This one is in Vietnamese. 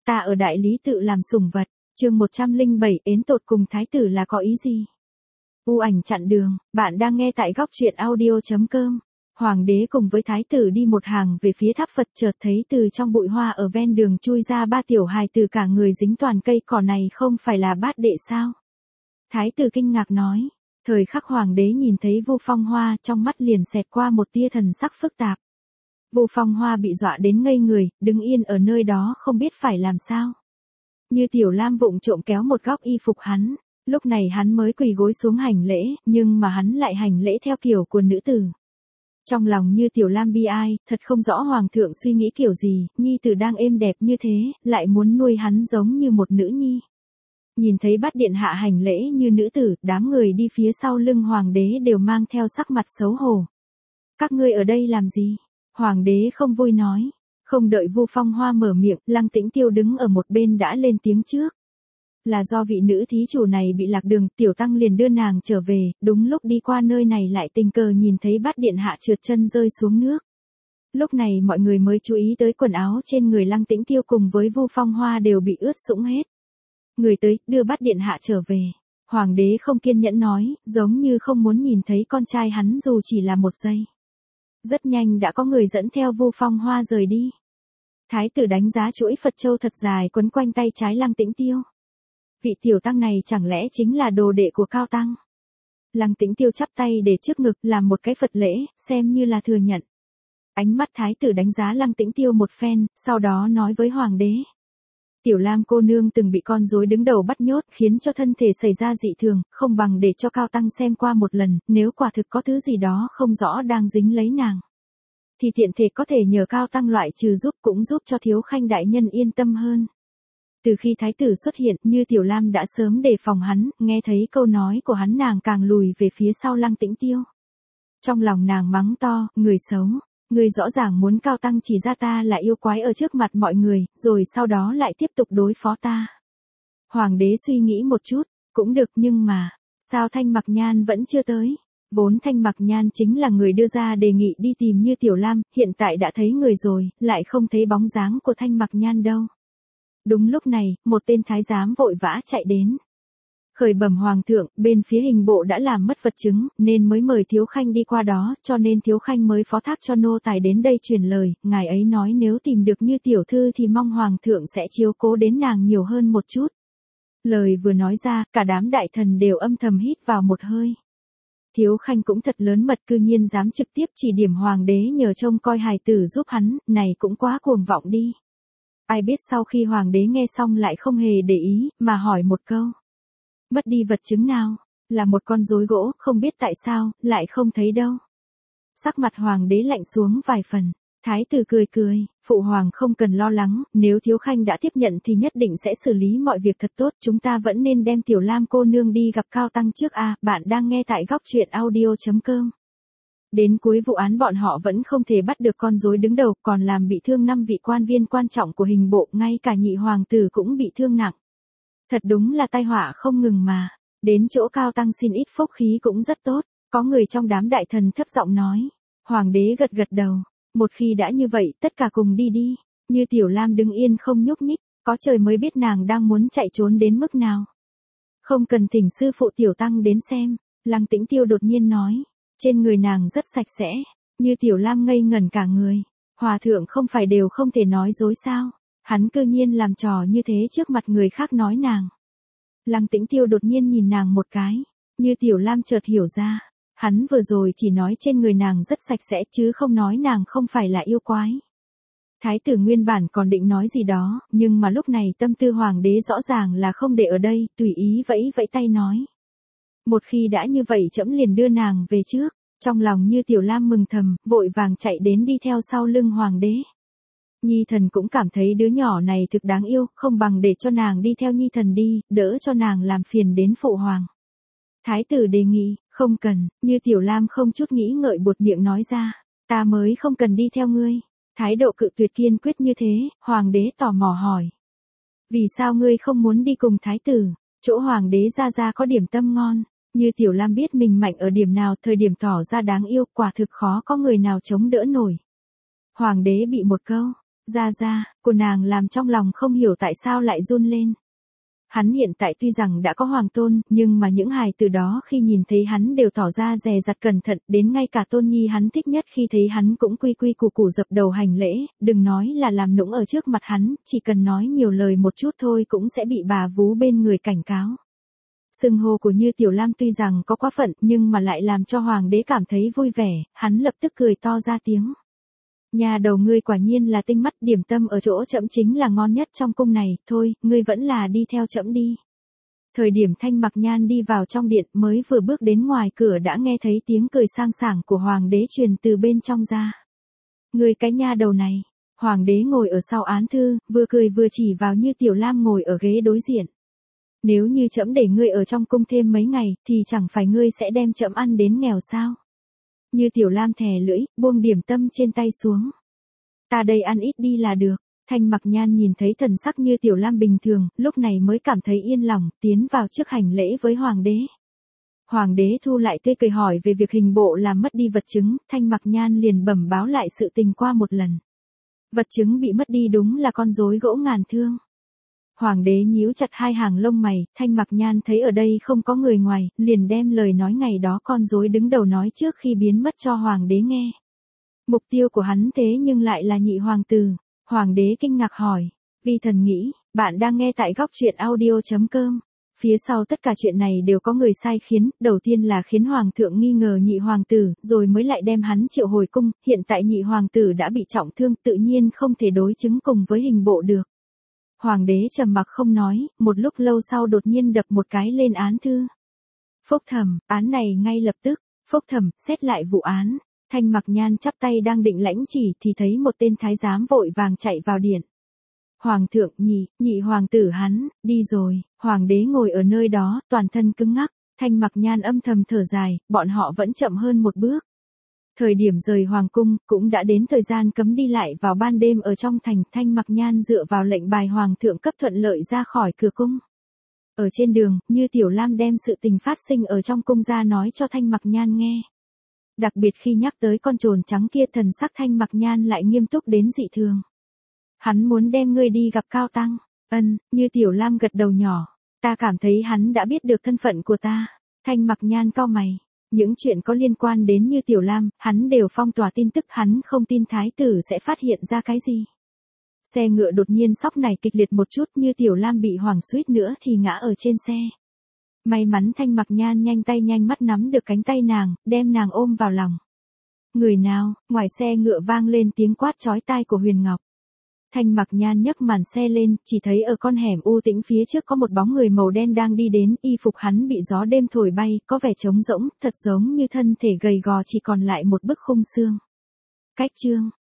ta ở đại lý tự làm sủng vật. Chương 107, ến tột cùng thái tử là có ý gì? U ảnh chặn đường, bạn đang nghe tại góc truyện audio.com. Hoàng đế cùng với thái tử đi một hàng về phía tháp Phật, chợt thấy từ trong bụi hoa ở ven đường chui ra ba tiểu hài tử cả người dính toàn cây cỏ, này không phải là bát đệ sao? Thái tử kinh ngạc nói. Thời khắc hoàng đế nhìn thấy Vu Phong Hoa, trong mắt liền xẹt qua một tia thần sắc phức tạp. Vu Phong Hoa bị dọa đến ngây người, đứng yên ở nơi đó không biết phải làm sao. Như Tiểu Lam vụng trộm kéo một góc y phục hắn, lúc này hắn mới quỳ gối xuống hành lễ, nhưng mà hắn lại hành lễ theo kiểu của nữ tử. Trong lòng Như Tiểu Lam bi ai, thật không rõ hoàng thượng suy nghĩ kiểu gì, nhi tử đang êm đẹp như thế, lại muốn nuôi hắn giống như một nữ nhi. Nhìn thấy Bát điện hạ hành lễ như nữ tử, đám người đi phía sau lưng hoàng đế đều mang theo sắc mặt xấu hổ. Các ngươi ở đây làm gì? Hoàng đế không vui nói. Không đợi Vu Phong Hoa mở miệng, Lăng Tĩnh Tiêu đứng ở một bên đã lên tiếng trước. Là do vị nữ thí chủ này bị lạc đường, tiểu tăng liền đưa nàng trở về, đúng lúc đi qua nơi này lại tình cờ nhìn thấy Bát điện hạ trượt chân rơi xuống nước. Lúc này mọi người mới chú ý tới quần áo trên người Lăng Tĩnh Tiêu cùng với Vu Phong Hoa đều bị ướt sũng hết. Người tới, đưa Bát điện hạ trở về. Hoàng đế không kiên nhẫn nói, giống như không muốn nhìn thấy con trai hắn dù chỉ là một giây. Rất nhanh đã có người dẫn theo Vu Phong Hoa rời đi. Thái tử đánh giá chuỗi Phật châu thật dài quấn quanh tay trái Lăng Tĩnh Tiêu. Vị tiểu tăng này chẳng lẽ chính là đồ đệ của Cao Tăng? Lăng Tĩnh Tiêu chắp tay để trước ngực làm một cái Phật lễ, xem như là thừa nhận. Ánh mắt thái tử đánh giá Lăng Tĩnh Tiêu một phen, sau đó nói với hoàng đế. Tiểu Lam cô nương từng bị con rối đứng đầu bắt nhốt, khiến cho thân thể xảy ra dị thường, không bằng để cho Cao Tăng xem qua một lần, nếu quả thực có thứ gì đó không rõ đang dính lấy nàng. Thì tiện thể có thể nhờ Cao Tăng loại trừ giúp, cũng giúp cho Thiếu Khanh đại nhân yên tâm hơn. Từ khi thái tử xuất hiện, Như Tiểu Lam đã sớm đề phòng hắn, nghe thấy câu nói của hắn nàng càng lùi về phía sau Lăng Tĩnh Tiêu. Trong lòng nàng mắng to, người xấu, ngươi rõ ràng muốn Cao Tăng chỉ ra ta là yêu quái ở trước mặt mọi người, rồi sau đó lại tiếp tục đối phó ta. Hoàng đế suy nghĩ một chút, cũng được, nhưng mà, sao Thanh Mặc Nhan vẫn chưa tới? Vốn Thanh Mặc Nhan chính là người đưa ra đề nghị đi tìm Như Tiểu Lam, hiện tại đã thấy người rồi, lại không thấy bóng dáng của Thanh Mặc Nhan đâu. Đúng lúc này, một tên thái giám vội vã chạy đến. Khởi bẩm hoàng thượng, bên phía hình bộ đã làm mất vật chứng, nên mới mời Thiếu Khanh đi qua đó, cho nên Thiếu Khanh mới phó thác cho nô tài đến đây truyền lời, ngài ấy nói nếu tìm được Như tiểu thư thì mong hoàng thượng sẽ chiếu cố đến nàng nhiều hơn một chút. Lời vừa nói ra, cả đám đại thần đều âm thầm hít vào một hơi. Thiếu Khanh cũng thật lớn mật, cư nhiên dám trực tiếp chỉ điểm hoàng đế nhờ trông coi hài tử giúp hắn, này cũng quá cuồng vọng đi. Ai biết sau khi hoàng đế nghe xong lại không hề để ý, mà hỏi một câu. Mất đi vật chứng nào? Là một con rối gỗ, không biết tại sao, lại không thấy đâu. Sắc mặt hoàng đế lạnh xuống vài phần. Thái tử cười cười, phụ hoàng không cần lo lắng, nếu Thiếu Khanh đã tiếp nhận thì nhất định sẽ xử lý mọi việc thật tốt, chúng ta vẫn nên đem Tiểu Lam cô nương đi gặp Cao Tăng trước a. Bạn đang nghe tại góc truyện audio.com. Đến cuối vụ án bọn họ vẫn không thể bắt được con rối đứng đầu, còn làm bị thương 5 vị quan viên quan trọng của hình bộ, ngay cả nhị hoàng tử cũng bị thương nặng. Thật đúng là tai họa không ngừng mà. Đến chỗ Cao Tăng xin ít phúc khí cũng rất tốt. Có người trong đám đại thần thấp giọng nói. Hoàng đế gật gật đầu. Một khi đã như vậy, tất cả cùng đi đi. Như Tiểu Lam đứng yên không nhúc nhích, có trời mới biết nàng đang muốn chạy trốn đến mức nào. Không cần thỉnh sư phụ Tiểu Tăng đến xem. Lăng Tĩnh Tiêu đột nhiên nói. Trên người nàng rất sạch sẽ. Như Tiểu Lam ngây ngẩn cả người. Hòa thượng không phải đều không thể nói dối sao? Hắn cư nhiên làm trò như thế trước mặt người khác nói nàng. Lăng Tĩnh Tiêu đột nhiên nhìn nàng một cái. Như Tiểu Lam chợt hiểu ra. Hắn vừa rồi chỉ nói trên người nàng rất sạch sẽ chứ không nói nàng không phải là yêu quái. Thái tử nguyên bản còn định nói gì đó, nhưng mà lúc này tâm tư hoàng đế rõ ràng là không để ở đây, tùy ý vẫy vẫy tay nói. Một khi đã như vậy trẫm liền đưa nàng về trước. Trong lòng Như Tiểu Lam mừng thầm, vội vàng chạy đến đi theo sau lưng hoàng đế. Nhi thần cũng cảm thấy đứa nhỏ này thực đáng yêu, không bằng để cho nàng đi theo Nhi thần đi, đỡ cho nàng làm phiền đến phụ hoàng. Thái tử đề nghị, không cần, Như Tiểu Lam không chút nghĩ ngợi buột miệng nói ra, ta mới không cần đi theo ngươi. Thái độ cự tuyệt kiên quyết như thế, hoàng đế tò mò hỏi. Vì sao ngươi không muốn đi cùng thái tử? Chỗ hoàng đế ra có điểm tâm ngon. Như Tiểu Lam biết mình mạnh ở điểm nào, thời điểm tỏ ra đáng yêu, quả thực khó có người nào chống đỡ nổi. Hoàng đế bị một câu, Ra, của nàng làm trong lòng không hiểu tại sao lại run lên. Hắn hiện tại tuy rằng đã có hoàng tôn, nhưng mà những hài từ đó khi nhìn thấy hắn đều tỏ ra dè dặt cẩn thận, đến ngay cả Tôn Nhi hắn thích nhất khi thấy hắn cũng quy quy củ củ dập đầu hành lễ, đừng nói là làm nũng ở trước mặt hắn, chỉ cần nói nhiều lời một chút thôi cũng sẽ bị bà vú bên người cảnh cáo. Xưng hô của Như Tiểu Lam tuy rằng có quá phận nhưng mà lại làm cho hoàng đế cảm thấy vui vẻ, hắn lập tức cười to ra tiếng. Nhà đầu ngươi quả nhiên là tinh mắt, điểm tâm ở chỗ trẫm chính là ngon nhất trong cung này, thôi, ngươi vẫn là đi theo trẫm đi. Thời điểm Thanh Mặc Nhan đi vào trong điện mới vừa bước đến ngoài cửa đã nghe thấy tiếng cười sang sảng của hoàng đế truyền từ bên trong ra. Ngươi cái nha đầu này, hoàng đế ngồi ở sau án thư, vừa cười vừa chỉ vào Như Tiểu Lam ngồi ở ghế đối diện. Nếu như trẫm để ngươi ở trong cung thêm mấy ngày, thì chẳng phải ngươi sẽ đem trẫm ăn đến nghèo sao? Như Tiểu Lam thè lưỡi, buông điểm tâm trên tay xuống. Ta đây ăn ít đi là được. Thanh Mặc Nhan nhìn thấy thần sắc Như Tiểu Lam bình thường, lúc này mới cảm thấy yên lòng, tiến vào trước hành lễ với hoàng đế. Hoàng đế thu lại tươi cười hỏi về việc hình bộ làm mất đi vật chứng, Thanh Mặc Nhan liền bẩm báo lại sự tình qua một lần. Vật chứng bị mất đi đúng là con rối gỗ ngàn thương. Hoàng đế nhíu chặt hai hàng lông mày, Thanh Mặc Nhan thấy ở đây không có người ngoài, liền đem lời nói ngày đó con rối đứng đầu nói trước khi biến mất cho hoàng đế nghe. Mục tiêu của hắn thế nhưng lại là nhị hoàng tử. Hoàng đế kinh ngạc hỏi, vi thần nghĩ, bạn đang nghe tại góc truyện audio.com. Phía sau tất cả chuyện này đều có người sai khiến, đầu tiên là khiến hoàng thượng nghi ngờ nhị hoàng tử, rồi mới lại đem hắn triệu hồi cung, hiện tại nhị hoàng tử đã bị trọng thương, tự nhiên không thể đối chứng cùng với hình bộ được. Hoàng đế trầm mặc không nói, một lúc lâu sau đột nhiên đập một cái lên án thư. Phúc thẩm, án này ngay lập tức, phúc thẩm, xét lại vụ án. Thanh Mặc Nhan chắp tay đang định lãnh chỉ thì thấy một tên thái giám vội vàng chạy vào điện. Hoàng thượng, nhị hoàng tử hắn, đi rồi. Hoàng đế ngồi ở nơi đó, toàn thân cứng ngắc. Thanh Mặc Nhan âm thầm thở dài, bọn họ vẫn chậm hơn một bước. Thời điểm rời hoàng cung, cũng đã đến thời gian cấm đi lại vào ban đêm ở trong thành. Thanh Mặc Nhan dựa vào lệnh bài hoàng thượng cấp thuận lợi ra khỏi cửa cung. Ở trên đường, Như Tiểu Lam đem sự tình phát sinh ở trong cung ra nói cho Thanh Mặc Nhan nghe. Đặc biệt khi nhắc tới con trồn trắng kia, thần sắc Thanh Mặc Nhan lại nghiêm túc đến dị thường. Hắn muốn đem ngươi đi gặp Cao Tăng. Như Tiểu Lam gật đầu nhỏ. Ta cảm thấy hắn đã biết được thân phận của ta. Thanh Mặc Nhan cau mày. Những chuyện có liên quan đến Như Tiểu Lam, hắn đều phong tỏa tin tức, hắn không tin thái tử sẽ phát hiện ra cái gì. Xe ngựa đột nhiên sóc này kịch liệt một chút, Như Tiểu Lam bị hoảng suýt nữa thì ngã ở trên xe. May mắn Thanh Mặc Nhan nhanh tay nhanh mắt nắm được cánh tay nàng, đem nàng ôm vào lòng. Người nào? Ngoài xe ngựa vang lên tiếng quát chói tai của Huyền Ngọc. Thanh Mặc Nhan nhấc màn xe lên, chỉ thấy ở con hẻm u tĩnh phía trước có một bóng người màu đen đang đi đến, y phục hắn bị gió đêm thổi bay, có vẻ trống rỗng, thật giống như thân thể gầy gò chỉ còn lại một bức khung xương. Cách chương